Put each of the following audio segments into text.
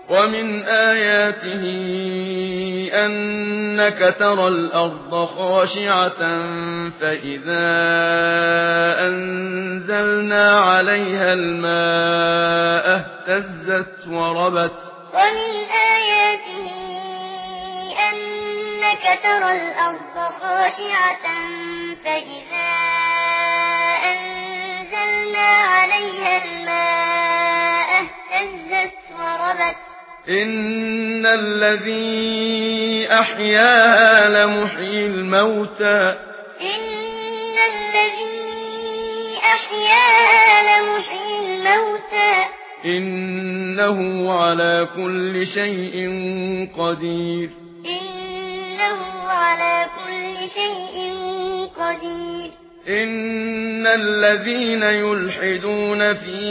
ومن آياته أنك ترى الأرض خاشعة فإذا أنزلنا عليها الماء اهتزت وربت ومن آياته أنك ترى الأرض خاشعة فإذا أنزلنا عليها الماء اهتزت وربت إن الذي أحياها لمحيي الموتى إن الذي أحياها لمحيي الموتى إنه على كل شيء قدير إنه على كل شيء قدير إن الذين يلحدون في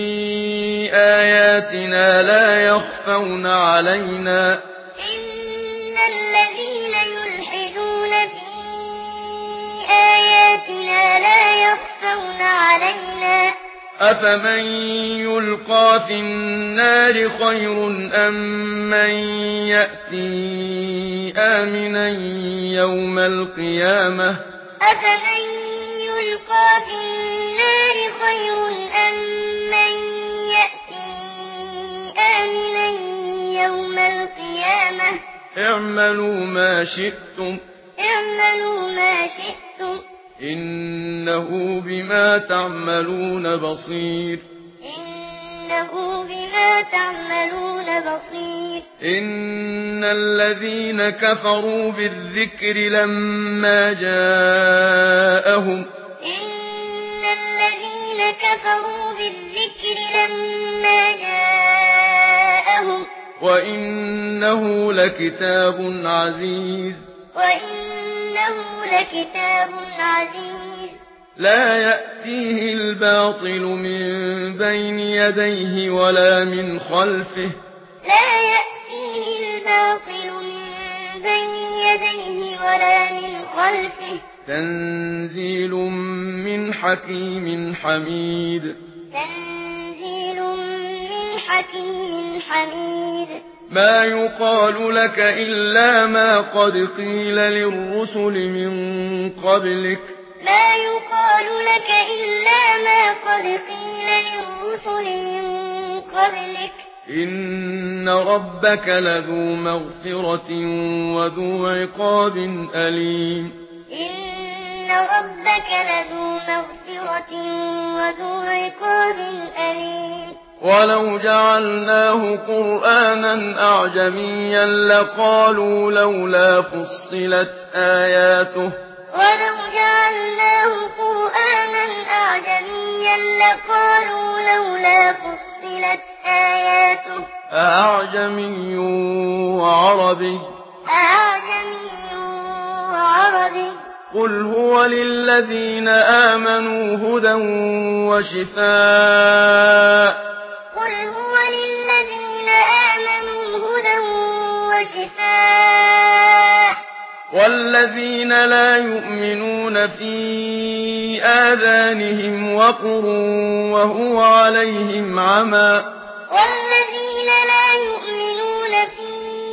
آياتنا لا يخفون علينا إن الذين يلحدون في آياتنا لا يخفون علينا أفمن يلقى في النار خير أم من يأتي آمنا يوم القيامة أفمن يلقى في النار خير أم من يأتي آمنا يوم القيامة اعملوا ما شئتم اعملوا ما شئتم إنه بما تعملون بصير إنه بما تعملون بصير إن الذين كفروا بالذكر لما جاءهم إن الذين كفروا بالذكر لما جاءهم وإنه لكتاب عزيز وإنه لكتاب عزيز لا يأتيه الباطل من بين يديه ولا من خلفه لا يأتيه الباطل من بين يديه ولا من خلفه تنزيل من حكيم حميد تنزيل من حكيم حميد ما يقال لك إلا ما قد قيل للرسل من قبلك ما يقال لك إلا ما قد قيل للرسل من قبلك إن ربك لذو مغفرة وذو عقاب أليم إن ربك لذو مغفرة وذو عقاب أليم ولو جعلناه قرآنا أعجميا لقالوا لولا فصلت آياته ولو جعلناه قرآنا أعجميا لقالوا لولا فصلت آياته أعجمي وعربي أعجمي وعربي قل هو للذين آمنوا هدى وشفاء قل هو للذين آمنوا هدى وشفاء والذين لا يؤمنون في آذانهم وقر وهو عليهم عمى والذين لا يؤمنون في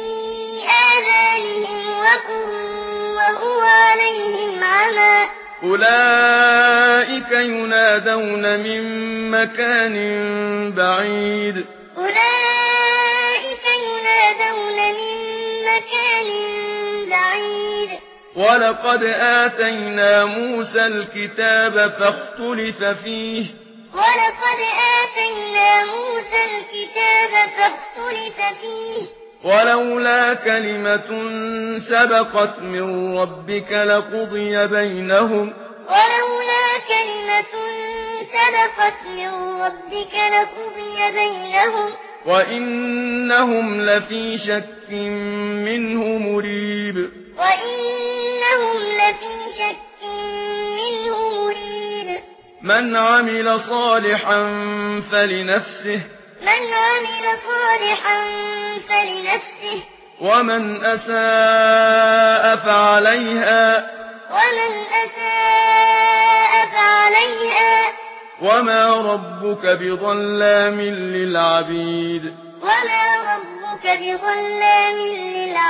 آذانهم وقر وهو عليهم عمى أولئك ينادون من مكان بعيد أولئك ينادون من مكان بعيد ولقد آتينا موسى الكتاب فاختلف فيه ولقد آتينا موسى الكتاب فاختلف فيه ولولا كلمة سبقت من ربك لقضي بينهم ولولا كلمة سبقت من ربك لقضي بينهم وإنهم لفي شك منه مريب وإنهم لفي شك منه مريب من عمل صالحا فلنفسه من عمل صالحا فلنفسه ومن أساء فعليها ومن أساء فعليها وما ربك بظلام للعبيد وما ربك بظلام للعبيد.